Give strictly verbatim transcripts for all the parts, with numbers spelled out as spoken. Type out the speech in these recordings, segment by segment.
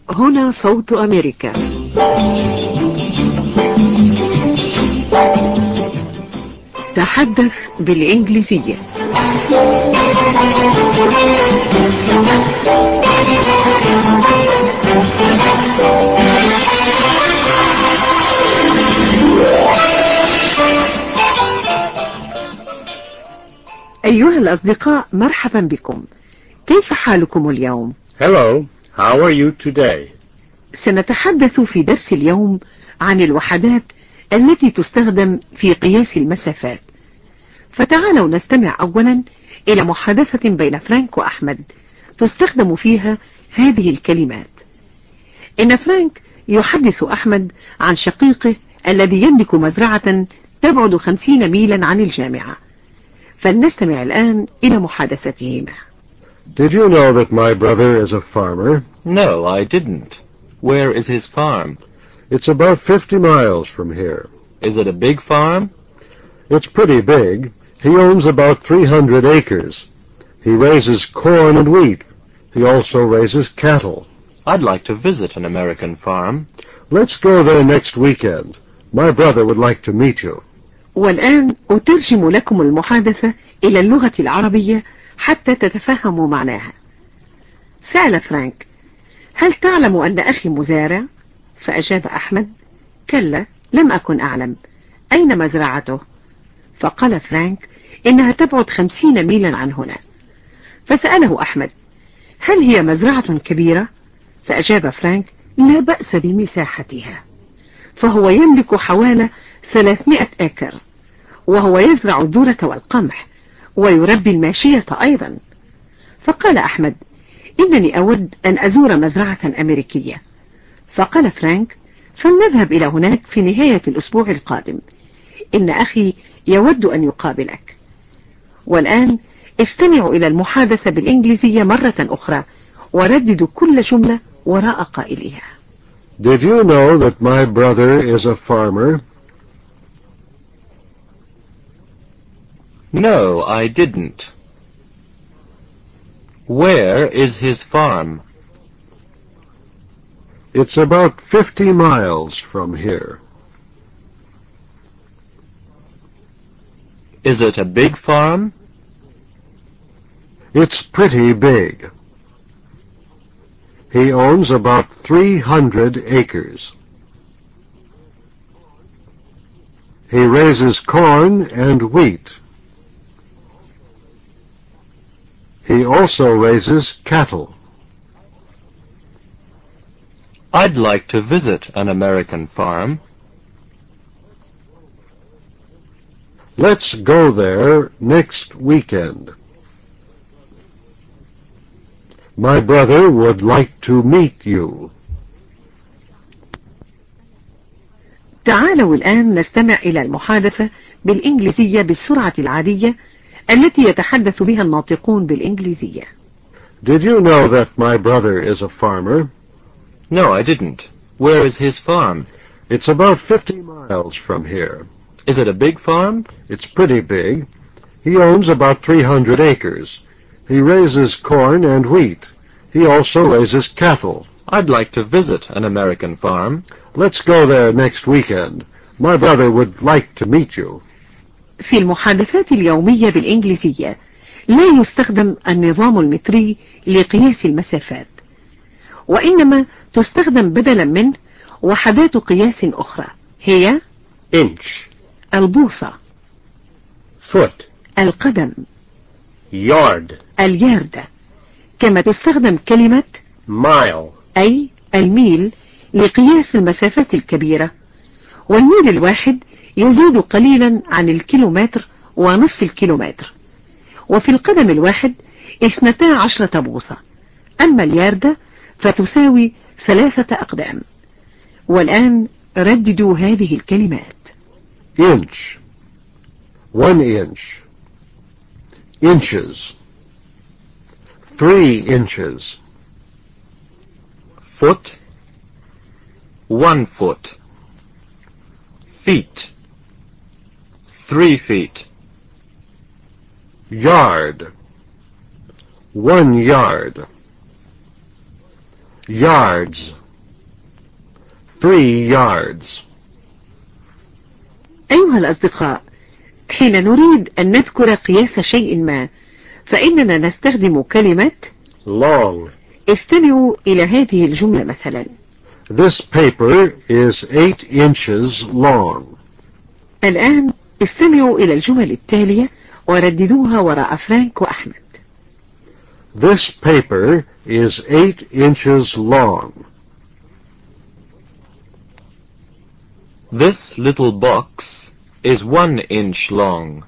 هنا صوت أمريكا. تحدث بالإنجليزية. أيها الأصدقاء، مرحبا بكم. كيف حالكم اليوم؟ Hello, how are you today? سنتحدث في درس اليوم عن الوحدات التي تستخدم في قياس المسافات. فتعالوا نستمع أولا إلى محادثة بين فرانك وأحمد تستخدم فيها هذه الكلمات. إن فرانك يحدث أحمد عن شقيقه الذي يملك مزرعة تبعد خمسين ميلا عن الجامعة. فلنستمع الآن إلى محادثتهما. Did you know that my brother is a farmer? No, I didn't. Where is his farm? It's about fifty miles from here. Is it a big farm? It's pretty big. He owns about three hundred acres. He raises corn and wheat. He also raises cattle. I'd like to visit an American farm. Let's go there next weekend. My brother would like to meet you. والآن أترجم لكم المحادثة إلى اللغة العربية حتى تتفهموا معناها. سأل فرانك: هل تعلم أن أخي مزارع؟ فأجاب أحمد: كلا، لم أكن أعلم. أين مزرعته؟ فقال فرانك: إنها تبعد خمسين ميلا عن هنا. فسأله أحمد: هل هي مزرعة كبيرة؟ فأجاب فرانك: لا بأس بمساحتها، فهو يملك حوالي ثلاثمائة أكر، وهو يزرع الذرة والقمح ويربي الماشية أيضا. فقال أحمد: إنني أود أن أزور مزرعة أمريكية. فقال فرانك: فلنذهب إلى هناك في نهاية الأسبوع القادم. إن أخي يود أن يقابلك. والآن استمعوا إلى المحادثة بالإنجليزية مرة أخرى ورددوا كل جملة وراء قائلها. Did you know that my brother is a farmer? No, I didn't. Where is his farm? It's about fifty miles from here. Is it a big farm? It's pretty big. He owns about three hundred acres. He raises corn and wheat. He also raises cattle. I'd like to visit an American farm. Let's go there next weekend. My brother would like to meet you. تعالوا الآن نستمع إلى المحادثة بالإنجليزية بالسرعة العادية التي يتحدث بها الناطقون بالإنجليزية. Did you know that my brother is a farmer? No, I didn't. Where is his farm? It's about fifty miles from here. Is it a big farm? It's pretty big. He owns about three hundred acres. He raises corn and wheat. He also raises cattle. I'd like to visit an American farm. Let's go there next weekend. My brother would like to meet you. في المحادثات اليومية بالإنجليزية لا يستخدم النظام المتري لقياس المسافات، وإنما تستخدم بدلا منه وحدات قياس أخرى هي inch, البوصة، foot, القدم، yard, الياردة. كما تستخدم كلمة mile, أي الميل لقياس المسافات الكبيرة، والميل الواحد يزيد قليلا عن الكيلومتر ونصف الكيلومتر، وفي القدم الواحد اثنتا عشرة بوصة. أما الياردة فتساوي ثلاثة أقدام. والآن رددوا هذه الكلمات. inch, one inch, inches, three inches, Foot, one foot. Feet, three feet. yard, one yard, yards. Three yards. أيها الأصدقاء، حين نريد أن نذكر قياس شيء ما فإننا نستخدم كلمة long. استمعوا إلى هذه الجملة مثلا. This paper is eight inches long. الآن استمعوا إلى الجمل التالية ورددوها وراء فرانك وأحمد. This paper is eight inches long. This little box is one inch long.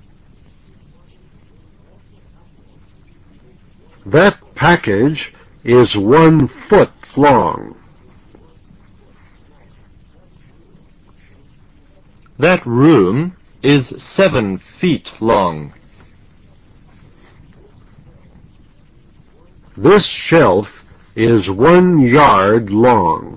That package is one foot long. That room is seven feet long. This shelf is one yard long.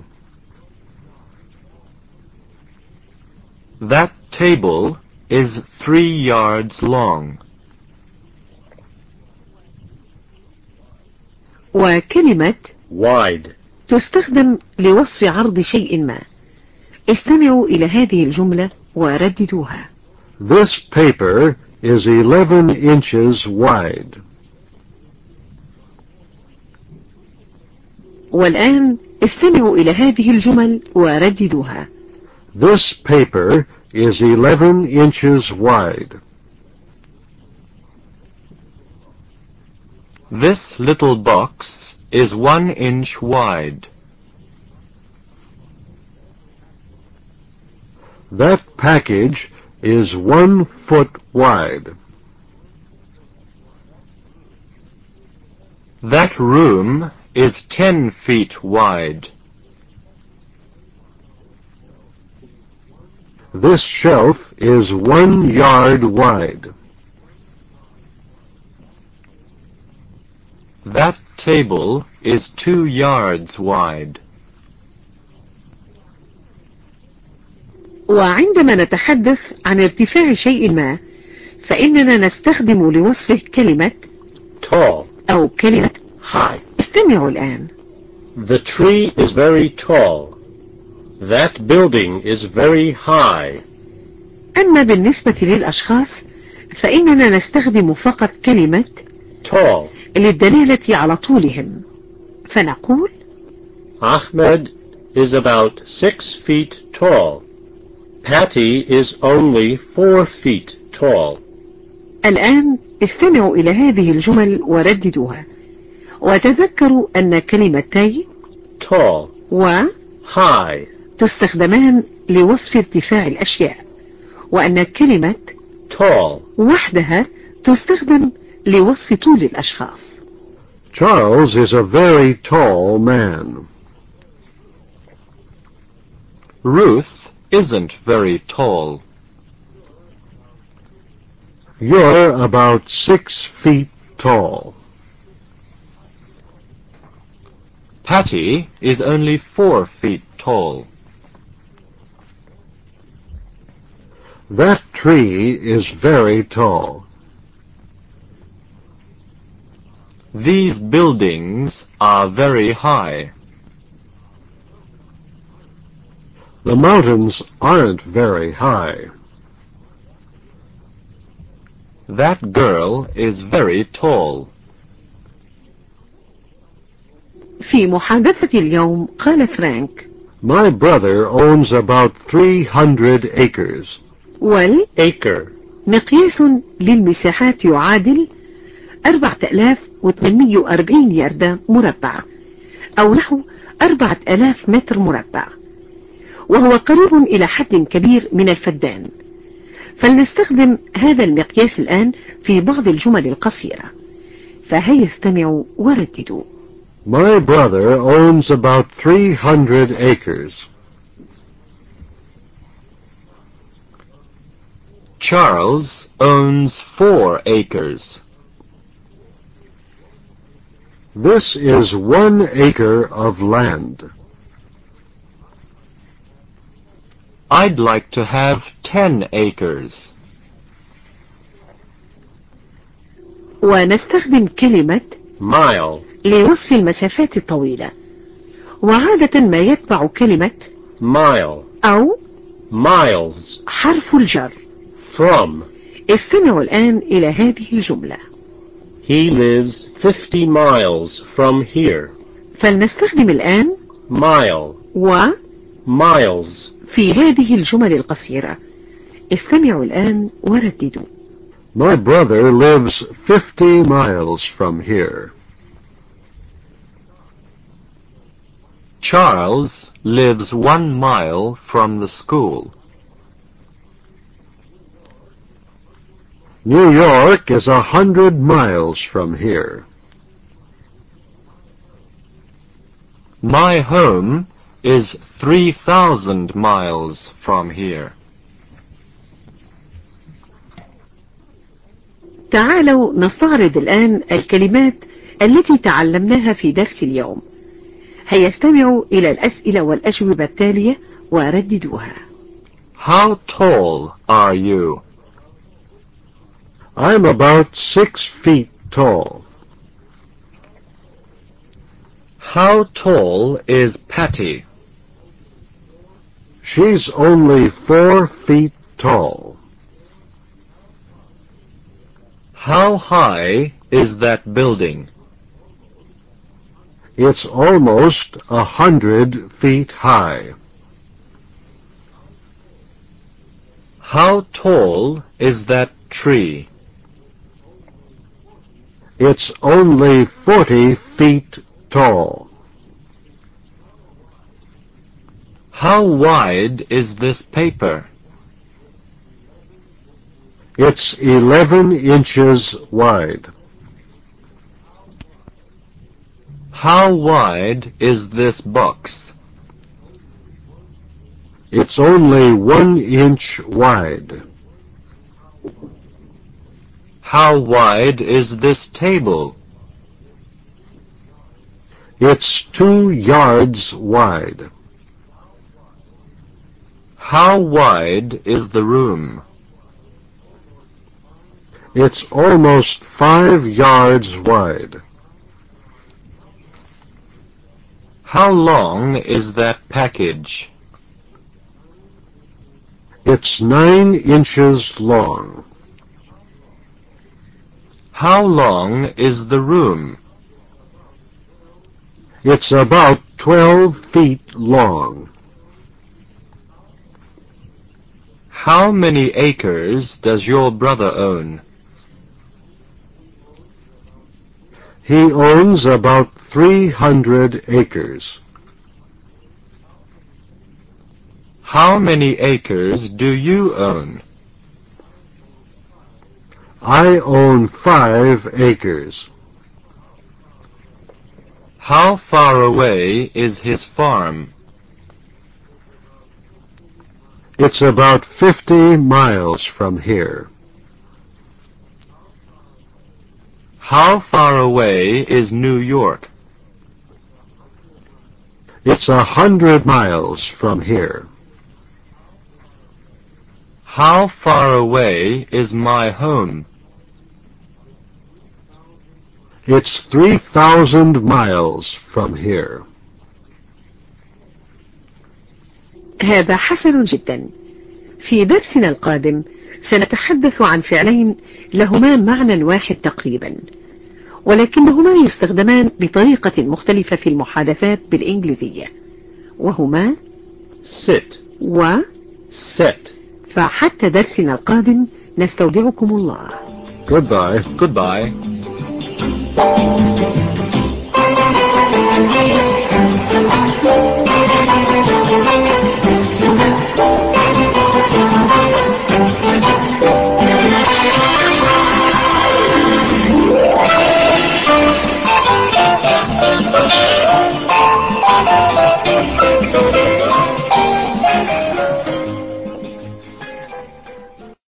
That table is three yards long. وكلمة Wide. تستخدم لوصف عرض شيء ما. استمعوا إلى هذه الجملة ورددوها. This paper is eleven inches wide. والآن استمعوا إلى هذه الجمل ورددوها. This paper is eleven inches wide. This little box is one inch wide. That package is one foot wide. That room is ten feet wide. This shelf is one yard wide. That table is two yards wide. وعندما نتحدث عن ارتفاع شيء ما فإننا نستخدم لوصفه كلمة Tall. أو كلمة High. استمعوا الآن. The tree is very tall. That building is very high. أما بالنسبة للأشخاص فإننا نستخدم فقط كلمة Tall. للدلالة على طولهم، فنقول Ahmed is about six feet tall. Patty is only four feet tall. الآن استمعوا إلى هذه الجمل ورددوها، وتذكروا أن كلمتي Tall. و High. تستخدمان لوصف ارتفاع الأشياء، وأن كلمة Tall. وحدها تستخدم لوصف طول الأشخاص. Charles is a very tall man. Ruth isn't very tall. You're about six feet tall. Patty is only four feet tall. That tree is very tall. These buildings are very high. The mountains aren't very high. That girl is very tall. في محادثة اليوم قال فرانك My brother owns about three hundred acres. وال Acre. مقياس للمساحات يعادل أربعة آلاف وثمانمئة وأربعين ياردة مربع أو نحو أربعة آلاف متر مربع، وهو قريب إلى حد كبير من الفدان. فلنستخدم هذا المقياس الآن في بعض الجمل القصيرة، فهيا استمعوا ورددوا. My brother owns about three hundred acres. Charles owns four acres. This is one acre of land. I'd like to have ten acres. ونستخدم كلمة Mile. لوصف المسافات الطويلة، وعادة ما يتبع كلمة mile, أو miles, حرف الجر. from. استمعوا الآن إلى هذه الجملة. He lives fifty miles from here. فلنستخدم الآن Mile, و miles. في هذه الجمل القصيرة. استمعوا الآن ورددوا. My brother lives fifty miles from here. Charles lives one mile from the school. New York is a hundred miles from here. My home is three thousand miles from here. تعالوا نستعرض الآن الكلمات التي تعلمناها في درس اليوم. هيا استمعوا إلى الأسئلة والأجوبة التالية ورددوها. How tall are you? I'm about six feet tall. How tall is Patty? She's only four feet tall. How high is that building? It's almost a hundred feet high. How tall is that tree? It's only forty feet tall. How wide is this paper? It's eleven inches wide. How wide is this box? It's only one inch wide. How wide is this table? It's two yards wide. How wide is the room? It's almost five yards wide. How long is that package? It's nine inches long. How long is the room? It's about twelve feet long. How many acres does your brother own? He owns about three hundred acres. How many acres do you own? I own five acres. How far away is his farm? It's about fifty miles from here. How far away is New York? It's a hundred miles from here. How far away is my home? It's three thousand miles from here. هذا حسن جدا. في درسنا القادم سنتحدث عن فعلين لهما معنى واحد تقريبا، ولكنهما يستخدمان بطريقة مختلفة في المحادثات بالإنجليزية، وهما Sit. و Set. فحتى درسنا القادم نستودعكم الله. Goodbye. Goodbye.